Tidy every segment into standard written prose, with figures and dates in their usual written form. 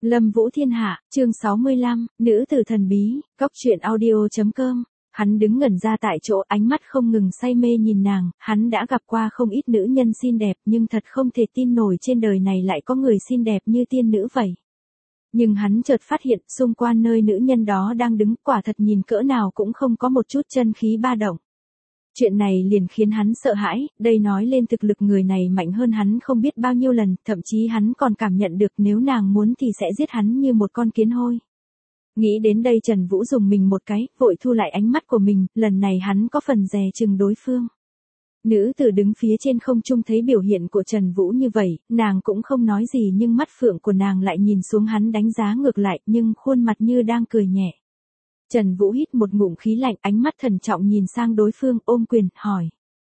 Lâm Vũ Thiên Hạ, chương 65, nữ tử thần bí, góc truyện audio.com. Hắn đứng ngẩn ra tại chỗ, ánh mắt không ngừng say mê nhìn nàng, hắn đã gặp qua không ít nữ nhân xinh đẹp nhưng thật không thể tin nổi trên đời này lại có người xinh đẹp như tiên nữ vậy. Nhưng hắn chợt phát hiện xung quanh nơi nữ nhân đó đang đứng quả thật nhìn cỡ nào cũng không có một chút chân khí ba động. Chuyện này liền khiến hắn sợ hãi, đây nói lên thực lực người này mạnh hơn hắn không biết bao nhiêu lần, thậm chí hắn còn cảm nhận được nếu nàng muốn thì sẽ giết hắn như một con kiến hôi. Nghĩ đến đây Trần Vũ dùng mình một cái, vội thu lại ánh mắt của mình, lần này hắn có phần dè chừng đối phương. Nữ tử đứng phía trên không trung thấy biểu hiện của Trần Vũ như vậy, nàng cũng không nói gì nhưng mắt phượng của nàng lại nhìn xuống hắn đánh giá ngược lại nhưng khuôn mặt như đang cười nhẹ. Trần Vũ hít một ngụm khí lạnh, ánh mắt thần trọng nhìn sang đối phương, ôm quyền, hỏi.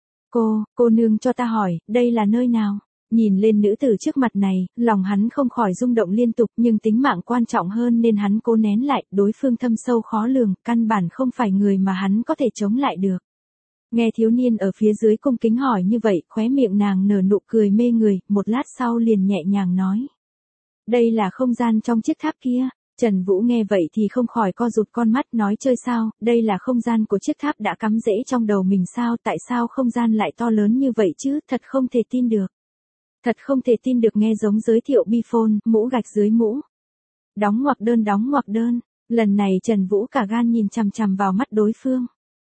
Cô nương cho ta hỏi, đây là nơi nào? Nhìn lên nữ tử trước mặt này, lòng hắn không khỏi rung động liên tục nhưng tính mạng quan trọng hơn nên hắn cố nén lại, đối phương thâm sâu khó lường, căn bản không phải người mà hắn có thể chống lại được. Nghe thiếu niên ở phía dưới cung kính hỏi như vậy, khóe miệng nàng nở nụ cười mê người, một lát sau liền nhẹ nhàng nói. Đây là không gian trong chiếc tháp kia. Trần Vũ nghe vậy thì không khỏi co rụt con mắt, nói chơi sao, đây là không gian của chiếc tháp đã cắm rễ trong đầu mình sao, tại sao không gian lại to lớn như vậy chứ, thật không thể tin được. Thật không thể tin được, nghe giống giới thiệu bifone, mũ gạch dưới mũ. Đóng ngoặc đơn, lần này Trần Vũ cả gan nhìn chằm chằm vào mắt đối phương.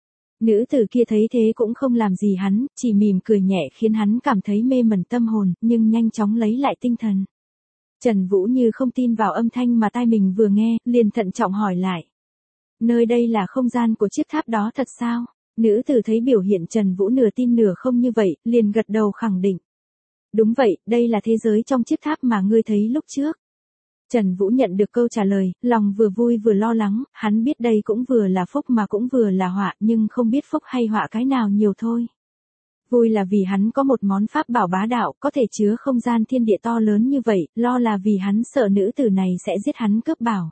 Nữ tử kia thấy thế cũng không làm gì hắn, chỉ mỉm cười nhẹ khiến hắn cảm thấy mê mẩn tâm hồn, nhưng nhanh chóng lấy lại tinh thần. Trần Vũ như không tin vào âm thanh mà tai mình vừa nghe, liền thận trọng hỏi lại. Nơi đây là không gian của chiếc tháp đó thật sao? Nữ tử thấy biểu hiện Trần Vũ nửa tin nửa không như vậy, liền gật đầu khẳng định. Đúng vậy, đây là thế giới trong chiếc tháp mà ngươi thấy lúc trước. Trần Vũ nhận được câu trả lời, lòng vừa vui vừa lo lắng, hắn biết đây cũng vừa là phúc mà cũng vừa là họa, nhưng không biết phúc hay họa cái nào nhiều thôi. Vui là vì hắn có một món pháp bảo bá đạo, có thể chứa không gian thiên địa to lớn như vậy, lo là vì hắn sợ nữ tử này sẽ giết hắn cướp bảo.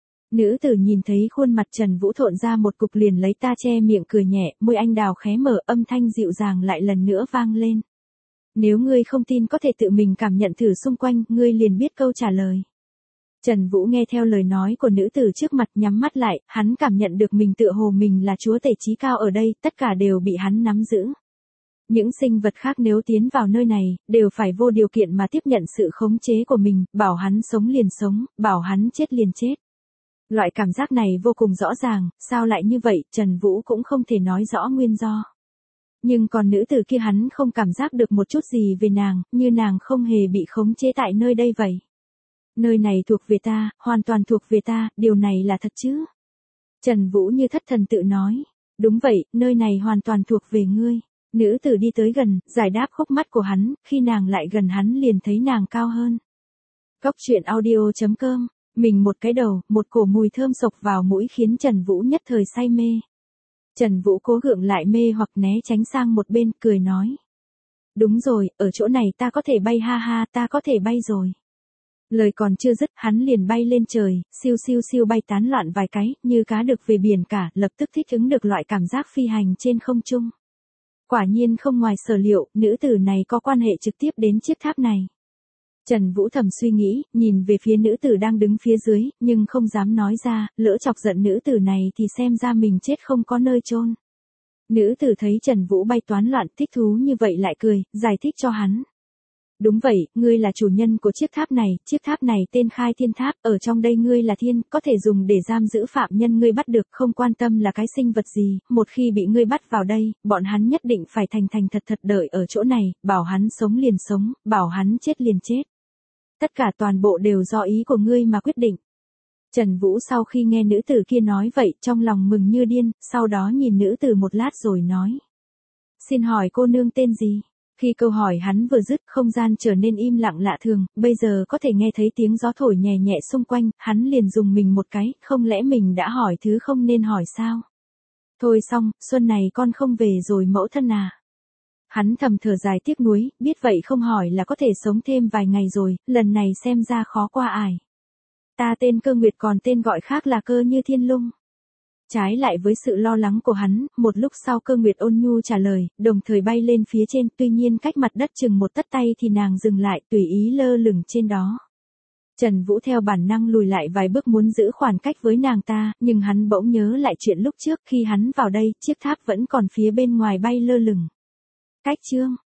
Nữ tử nhìn thấy khuôn mặt Trần Vũ thộn ra một cục liền lấy ta che miệng cười nhẹ, môi anh đào khé mở, âm thanh dịu dàng lại lần nữa vang lên. Nếu ngươi không tin có thể tự mình cảm nhận thử xung quanh, ngươi liền biết câu trả lời. Trần Vũ nghe theo lời nói của nữ tử trước mặt, nhắm mắt lại, hắn cảm nhận được mình tựa hồ mình là chúa tể chí cao ở đây, tất cả đều bị hắn nắm giữ. Những sinh vật khác nếu tiến vào nơi này, đều phải vô điều kiện mà tiếp nhận sự khống chế của mình, bảo hắn sống liền sống, bảo hắn chết liền chết. Loại cảm giác này vô cùng rõ ràng, sao lại như vậy, Trần Vũ cũng không thể nói rõ nguyên do. Nhưng còn nữ tử kia hắn không cảm giác được một chút gì về nàng, như nàng không hề bị khống chế tại nơi đây vậy. Nơi này thuộc về ta, hoàn toàn thuộc về ta, điều này là thật chứ? Trần Vũ như thất thần tự nói. Đúng vậy, nơi này hoàn toàn thuộc về ngươi. Nữ tử đi tới gần, giải đáp khúc mắc của hắn, khi nàng lại gần hắn liền thấy nàng cao hơn. Góc truyện audio.com, mình một cái đầu, một cổ mùi thơm sộc vào mũi khiến Trần Vũ nhất thời say mê. Trần Vũ cố gượng lại mê hoặc né tránh sang một bên, cười nói. Đúng rồi, ở chỗ này ta có thể bay ha ha, ta có thể bay rồi. Lời còn chưa dứt, hắn liền bay lên trời, siêu siêu siêu bay tán loạn vài cái, như cá được về biển cả, lập tức thích ứng được loại cảm giác phi hành trên không trung. Quả nhiên không ngoài sở liệu, nữ tử này có quan hệ trực tiếp đến chiếc tháp này. Trần Vũ thầm suy nghĩ, nhìn về phía nữ tử đang đứng phía dưới, nhưng không dám nói ra, lỡ chọc giận nữ tử này thì xem ra mình chết không có nơi chôn. Nữ tử thấy Trần Vũ bay toán loạn thích thú như vậy lại cười, giải thích cho hắn. Đúng vậy, ngươi là chủ nhân của chiếc tháp này tên Khai Thiên Tháp, ở trong đây ngươi là thiên, có thể dùng để giam giữ phạm nhân ngươi bắt được, không quan tâm là cái sinh vật gì, một khi bị ngươi bắt vào đây, bọn hắn nhất định phải thành thật đợi ở chỗ này, bảo hắn sống liền sống, bảo hắn chết liền chết. Tất cả toàn bộ đều do ý của ngươi mà quyết định. Trần Vũ sau khi nghe nữ tử kia nói vậy, trong lòng mừng như điên, sau đó nhìn nữ tử một lát rồi nói. Xin hỏi cô nương tên gì? Khi câu hỏi hắn vừa dứt, không gian trở nên im lặng lạ thường, bây giờ có thể nghe thấy tiếng gió thổi nhẹ nhẹ xung quanh, hắn liền dùng mình một cái, không lẽ mình đã hỏi thứ không nên hỏi sao? Thôi xong, xuân này con không về rồi mẫu thân à? Hắn thầm thở dài tiếc nuối, biết vậy không hỏi là có thể sống thêm vài ngày rồi, lần này xem ra khó qua ải. Ta tên Cơ Nguyệt còn tên gọi khác là Cơ Như Thiên Lung. Trái lại với sự lo lắng của hắn, một lúc sau Cơ Nguyệt ôn nhu trả lời, đồng thời bay lên phía trên, tuy nhiên cách mặt đất chừng một tấc tay thì nàng dừng lại, tùy ý lơ lửng trên đó. Trần Vũ theo bản năng lùi lại vài bước muốn giữ khoảng cách với nàng ta, nhưng hắn bỗng nhớ lại chuyện lúc trước khi hắn vào đây, chiếc tháp vẫn còn phía bên ngoài bay lơ lửng. Cách chương